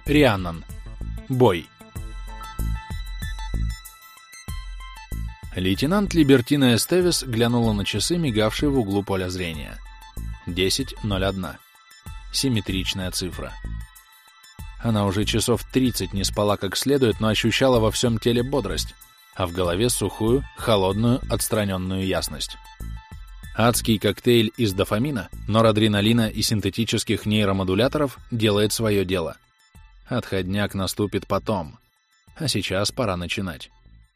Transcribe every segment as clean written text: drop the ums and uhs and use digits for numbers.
Рианнан. Бой. Лейтенант Либертина Эстевес глянула на часы, мигавшие в углу поля зрения. 10:01. Симметричная цифра. Она уже часов 30 не спала как следует, но ощущала во всем теле бодрость, а в голове сухую, холодную, отстраненную ясность. Адский коктейль из дофамина, норадреналина и синтетических нейромодуляторов делает свое дело. Отходняк наступит потом, а сейчас пора начинать.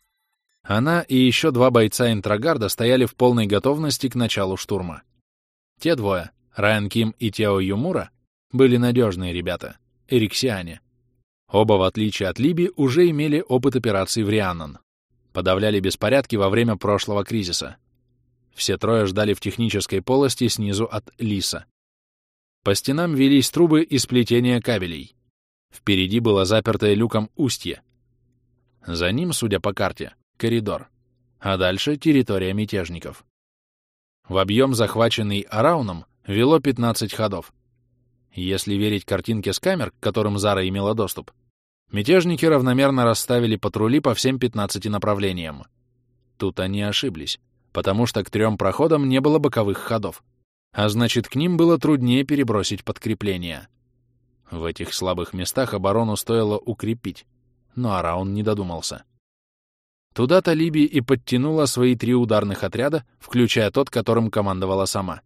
Она и еще 2 бойца Интрогарда стояли в полной готовности к началу штурма. Те двое, Райан Ким и Тео Юмура, были надежные ребята, эриксиане. Оба, в отличие от Либи, уже имели опыт операций в Рианнан. Подавляли беспорядки во время прошлого кризиса. Все трое ждали в технической полости снизу от Лиса. По стенам велись трубы и сплетения кабелей. Впереди было запертое люком устье. За ним, судя по карте, коридор, а дальше территория мятежников. В объем, захваченный Арауном, вело 15 ходов. Если верить картинке с камер, к которым Зара имела доступ, мятежники равномерно расставили патрули по всем 15 направлениям. Тут они ошиблись, потому что к 3 проходам не было боковых ходов, а значит, к ним было труднее перебросить подкрепления. В этих слабых местах оборону стоило укрепить, но Араун не додумался. Туда-то Либи и подтянула свои 3 ударных отряда, включая тот, которым командовала сама.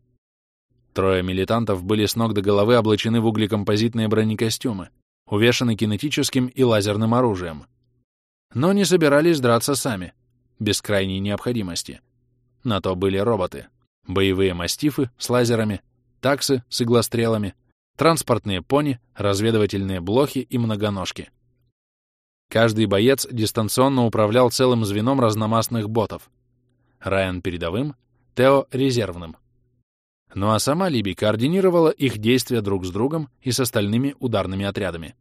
3 милитантов были с ног до головы облачены в углекомпозитные бронекостюмы, увешаны кинетическим и лазерным оружием. Но не собирались драться сами, без крайней необходимости. На то были роботы, боевые мастифы с лазерами, таксы с иглострелами, транспортные пони, разведывательные блохи и многоножки. Каждый боец дистанционно управлял целым звеном разномастных ботов. Райан передовым, Тео резервным. Ну а сама Либи координировала их действия друг с другом и с остальными ударными отрядами.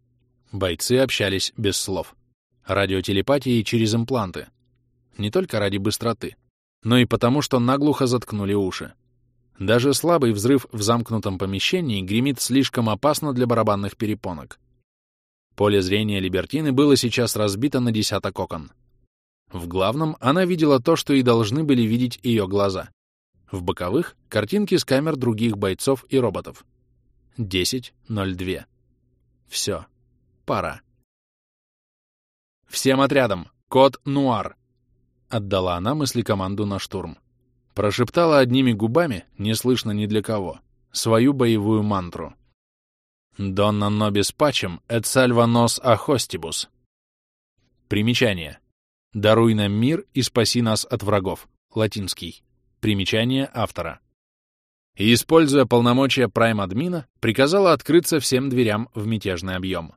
Бойцы общались без слов. Радиотелепатией через импланты. Не только ради быстроты, но и потому, что наглухо заткнули уши. Даже слабый взрыв в замкнутом помещении гремит слишком опасно для барабанных перепонок. Поле зрения Либертины было сейчас разбито на десяток окон. В главном она видела то, что и должны были видеть ее глаза. В боковых — картинки с камер других бойцов и роботов. 10:02. Все. Пора. «Всем отрядам! Код Нуар!» — отдала она мысли-команду на штурм. Прошептала одними губами, не слышно ни для кого, свою боевую мантру. «Донна нобис пачем, эт сальва нос ахостибус». Примечание. «Даруй нам мир и спаси нас от врагов». Латинский. Примечание автора. И, используя полномочия прайм-админа, приказала открыться всем дверям в мятежный объем.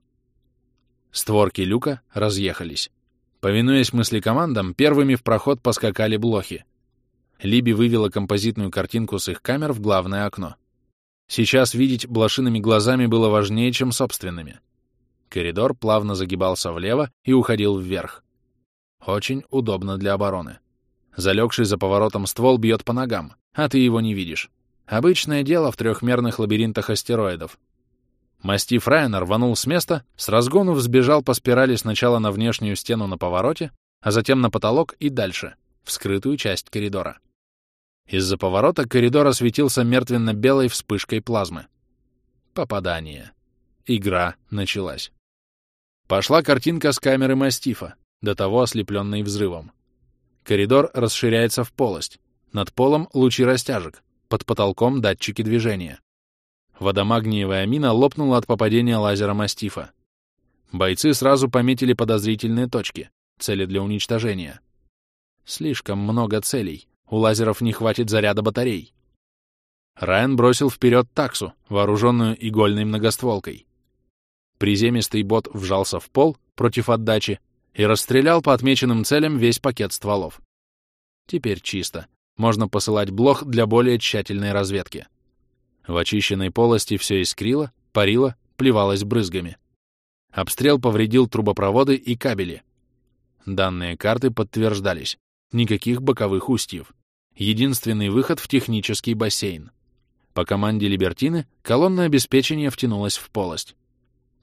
Створки люка разъехались. Повинуясь мыслекомандам, первыми в проход поскакали блохи. Либи вывела композитную картинку с их камер в главное окно. Сейчас видеть блошиными глазами было важнее, чем собственными. Коридор плавно загибался влево и уходил вверх. Очень удобно для обороны. Залегший за поворотом ствол бьет по ногам, а ты его не видишь. Обычное дело в трехмерных лабиринтах астероидов. Мастиф Райан рванул с места, с разгону взбежал по спирали сначала на внешнюю стену на повороте, а затем на потолок и дальше, в скрытую часть коридора. Из-за поворота коридор осветился мертвенно-белой вспышкой плазмы. Попадание. Игра началась. Пошла картинка с камеры Мастифа, до того ослепленной взрывом. Коридор расширяется в полость. Над полом лучи растяжек, под потолком датчики движения. Водомагниевая мина лопнула от попадения лазера Мастифа. Бойцы сразу пометили подозрительные точки, цели для уничтожения. Слишком много целей. У лазеров не хватит заряда батарей. Райан бросил вперед таксу, вооруженную игольной многостволкой. Приземистый бот вжался в пол против отдачи и расстрелял по отмеченным целям весь пакет стволов. Теперь чисто. Можно посылать блох для более тщательной разведки. В очищенной полости все искрило, парило, плевалось брызгами. Обстрел повредил трубопроводы и кабели. Данные карты подтверждались. Никаких боковых устьев. Единственный выход в технический бассейн. По команде Либертины колонна обеспечения втянулась в полость.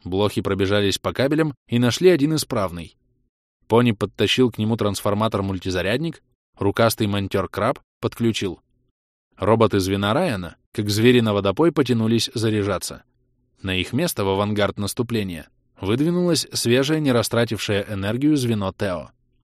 Блохи пробежались по кабелям и нашли один исправный. Пони подтащил к нему трансформатор-мультизарядник, рукастый монтер-краб подключил. Роботы звена Райана, как звери на водопой, потянулись заряжаться. На их место в авангард наступления выдвинулось свежее, не растратившее энергию звено Тео.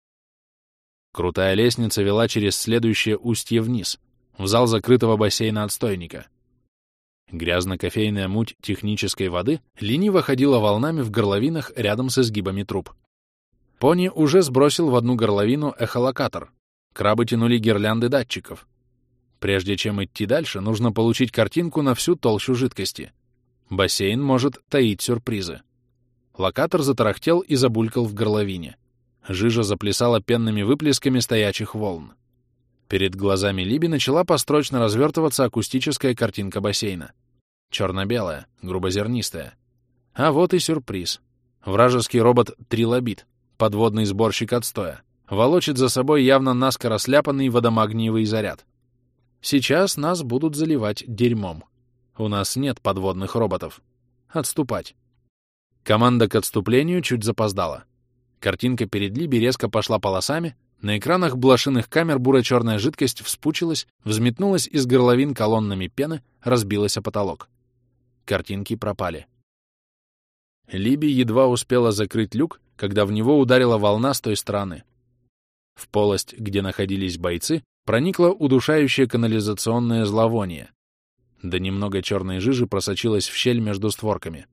Крутая лестница вела через следующее устье вниз, в зал закрытого бассейна-отстойника. Грязно-кофейная муть технической воды лениво ходила волнами в горловинах рядом с изгибами труб. Пони уже сбросил в одну горловину эхолокатор. Крабы тянули гирлянды датчиков. Прежде чем идти дальше, нужно получить картинку на всю толщу жидкости. Бассейн может таить сюрпризы. Локатор затарахтел и забулькал в горловине. Жижа заплясала пенными выплесками стоячих волн. Перед глазами Либи начала построчно развертываться акустическая картинка бассейна. Черно-белая, грубозернистая. А вот и сюрприз. Вражеский робот-трилобит, подводный сборщик отстоя, волочит за собой явно наскоро сляпанный водомагниевый заряд. Сейчас нас будут заливать дерьмом. У нас нет подводных роботов. Отступать. Команда к отступлению чуть запоздала. Картинка перед Либи резко пошла полосами, на экранах блошиных камер буро-черная жидкость вспучилась, взметнулась из горловин колоннами пены, разбилась о потолок. Картинки пропали. Либи едва успела закрыть люк, когда в него ударила волна с той стороны. В полость, где находились бойцы, проникло удушающее канализационное зловоние. Да немного черной жижи просочилось в щель между створками.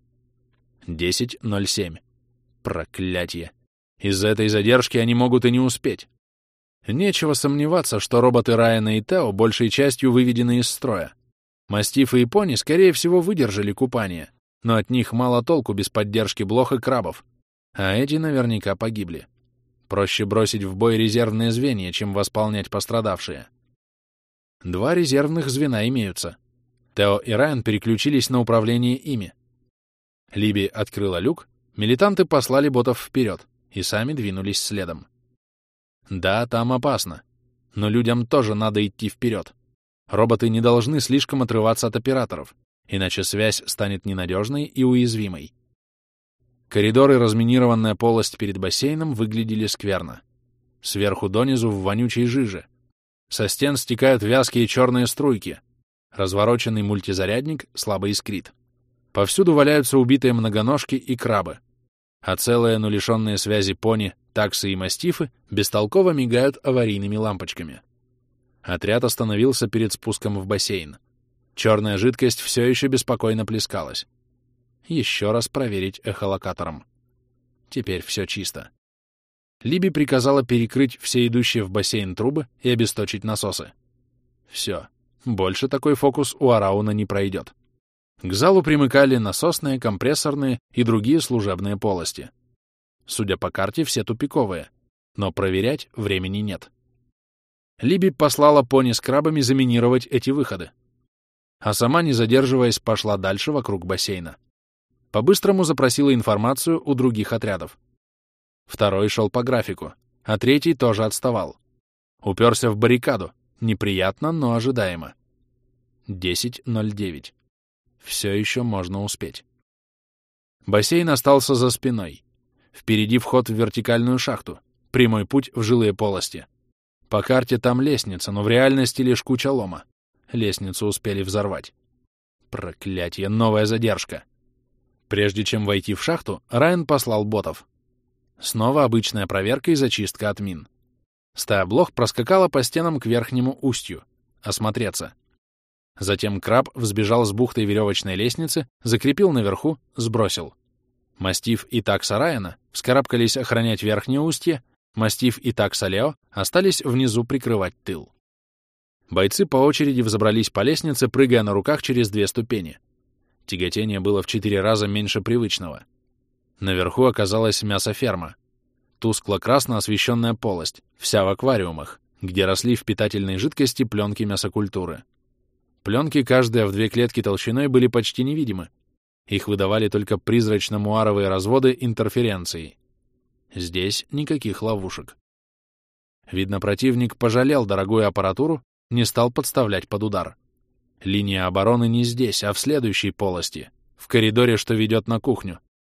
10:07. Проклятье! Из-за этой задержки они могут и не успеть. Нечего сомневаться, что роботы Райана и Тео большей частью выведены из строя. Мастифы и пони, скорее всего, выдержали купание, но от них мало толку без поддержки блох и крабов, а эти наверняка погибли. Проще бросить в бой резервные звенья, чем восполнять пострадавшие. 2 резервных звена имеются. Тео и Райан переключились на управление ими. Либи открыла люк, милитанты послали ботов вперед и сами двинулись следом. Да, там опасно, но людям тоже надо идти вперед. Роботы не должны слишком отрываться от операторов, иначе связь станет ненадежной и уязвимой. Коридор и разминированная полость перед бассейном выглядели скверно. Сверху донизу в вонючей жиже. Со стен стекают вязкие черные струйки. Развороченный мультизарядник слабо искрит. Повсюду валяются убитые многоножки и крабы. А целые, но лишенные связи пони, таксы и мастифы бестолково мигают аварийными лампочками. Отряд остановился перед спуском в бассейн. Черная жидкость все еще беспокойно плескалась. Еще раз проверить эхолокатором. Теперь все чисто. Либи приказала перекрыть все идущие в бассейн трубы и обесточить насосы. Все. Больше такой фокус у Арауна не пройдет. К залу примыкали насосные, компрессорные и другие служебные полости. Судя по карте, все тупиковые, но проверять времени нет. Либи послала пони с крабами заминировать эти выходы, а сама, не задерживаясь, пошла дальше вокруг бассейна. По-быстрому запросила информацию у других отрядов. Второй шел по графику, а третий тоже отставал. Уперся в баррикаду. Неприятно, но ожидаемо. 10:09. Все еще можно успеть. Бассейн остался за спиной. Впереди вход в вертикальную шахту, прямой путь в жилые полости. По карте там лестница, но в реальности лишь куча лома. Лестницу успели взорвать. Проклятье, новая задержка. Прежде чем войти в шахту, Райан послал ботов. Снова обычная проверка и зачистка от мин. Стая блох проскакала по стенам к верхнему устью. Осмотреться. Затем краб взбежал с бухтой веревочной лестницы, закрепил наверху, сбросил. Мастиф и такса Райана вскарабкались охранять верхнее устье, Мастиф и такса Лео остались внизу прикрывать тыл. Бойцы по очереди взобрались по лестнице, прыгая на руках через 2 ступени. Тяготение было в 4 раза меньше привычного. Наверху оказалась мясоферма. Тускло-красно освещенная полость, вся в аквариумах, где росли в питательной жидкости пленки мясокультуры. Пленки, каждая в 2 клетки толщиной, были почти невидимы. Их выдавали только призрачно-муаровые разводы интерференции. Здесь никаких ловушек. Видно, противник пожалел дорогую аппаратуру, не стал подставлять под удар. Линия обороны не здесь, а в следующей полости, в коридоре, что ведет на кухню.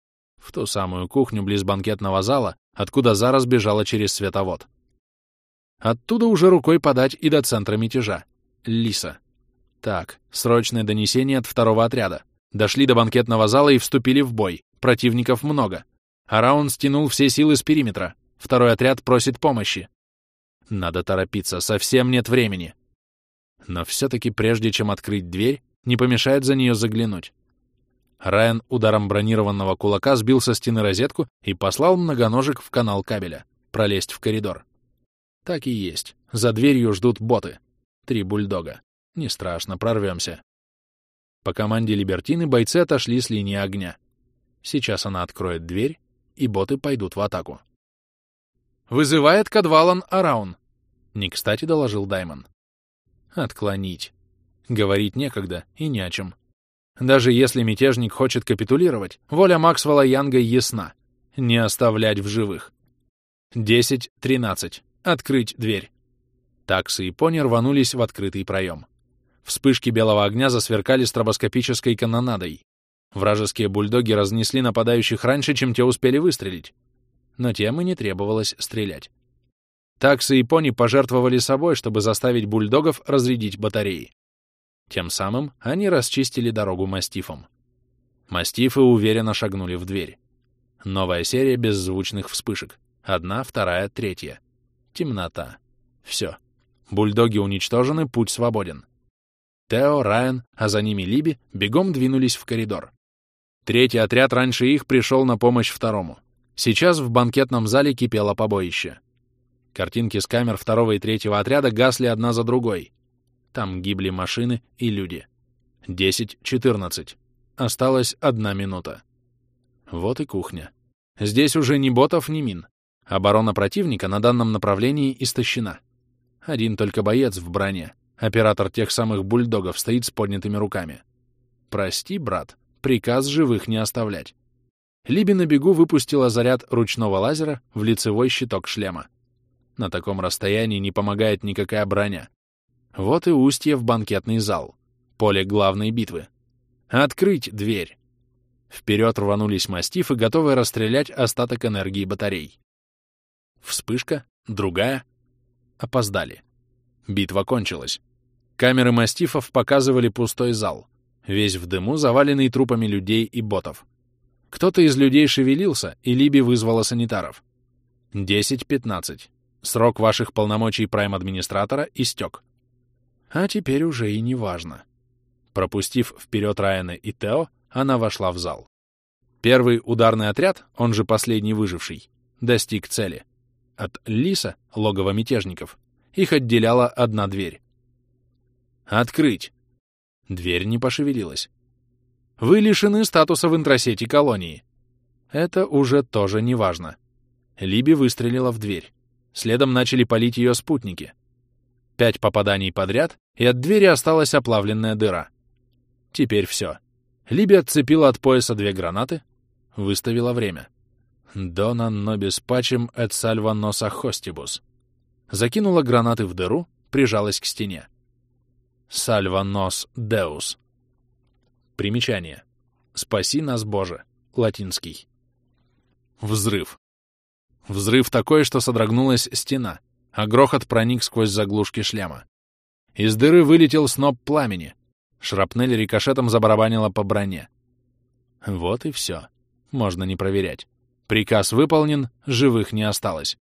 В ту самую кухню близ банкетного зала, откуда Зара сбежала через световод. Оттуда уже рукой подать и до центра мятежа. Лиса. Так, срочное донесение от второго отряда. Дошли до банкетного зала и вступили в бой. Противников много. Араун стянул все силы с периметра. Второй отряд просит помощи. Надо торопиться, совсем нет времени. Но все-таки прежде чем открыть дверь, не помешает за нее заглянуть. Райан ударом бронированного кулака сбил со стены розетку и послал многоножек в канал кабеля, пролезть в коридор. Так и есть. За дверью ждут боты. 3 бульдога. Не страшно, прорвемся. По команде Либертины бойцы отошли с линии огня. Сейчас она откроет дверь, и боты пойдут в атаку. «Вызывает Кадвалан Араун», — не кстати доложил Даймон. «Отклонить. Говорить некогда и не о чем. Даже если мятежник хочет капитулировать, воля Максвелла Янга ясна. Не оставлять в живых. 10:13. Открыть дверь». Таксы и пони рванулись в открытый проем. Вспышки белого огня засверкали стробоскопической канонадой. Вражеские бульдоги разнесли нападающих раньше, чем те успели выстрелить. Но тем и не требовалось стрелять. Таксы и пони пожертвовали собой, чтобы заставить бульдогов разрядить батареи. Тем самым они расчистили дорогу мастифам. Мастифы уверенно шагнули в дверь. Новая серия беззвучных вспышек. 1, 2, 3. Темнота. Все. Бульдоги уничтожены, путь свободен. Тео, Райан, а за ними Либи бегом двинулись в коридор. Третий отряд раньше их пришел на помощь второму. Сейчас в банкетном зале кипело побоище. Картинки с камер второго и третьего отряда гасли одна за другой. Там гибли машины и люди. 10:14. Осталась 1 минута. Вот и кухня. Здесь уже ни ботов, ни мин. Оборона противника на данном направлении истощена. Один только боец в броне. Оператор тех самых бульдогов стоит с поднятыми руками. Прости, брат, приказ живых не оставлять. Либи на бегу выпустила заряд ручного лазера в лицевой щиток шлема. На таком расстоянии не помогает никакая броня. Вот и устье в банкетный зал. Поле главной битвы. Открыть дверь! Вперед рванулись мастифы, готовые расстрелять остаток энергии батарей. Вспышка, другая. Опоздали. Битва кончилась. Камеры мастифов показывали пустой зал, весь в дыму, заваленный трупами людей и ботов. Кто-то из людей шевелился, и Либи вызвала санитаров. 10:15. Срок ваших полномочий прайм-администратора истек. А теперь уже и не важно. Пропустив вперед Райана и Тео, она вошла в зал. Первый ударный отряд, он же последний выживший, достиг цели. От Лиса, логова мятежников, их отделяла одна дверь. «Открыть!» Дверь не пошевелилась. «Вы лишены статуса в интрасети колонии». Это уже тоже не важно. Либи выстрелила в дверь. Следом начали палить ее спутники. 5 попаданий подряд, и от двери осталась оплавленная дыра. Теперь все. Либи отцепила от пояса 2 гранаты, выставила время. «Dona nobis pacem et salva nos a hostibus». Закинула гранаты в дыру, прижалась к стене. «Salva nos Deus». Примечание. «Спаси нас, Боже». Латинский. Взрыв. Взрыв такой, что содрогнулась стена, а грохот проник сквозь заглушки шлема. Из дыры вылетел сноп пламени. Шрапнель рикошетом забарабанила по броне. Вот и все. Можно не проверять. Приказ выполнен, живых не осталось.